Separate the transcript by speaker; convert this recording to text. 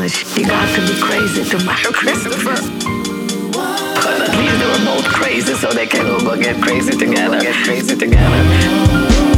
Speaker 1: because you got to be crazy to marry Christopher. But at least they were both crazy, so they can all go get crazy together. Get crazy together.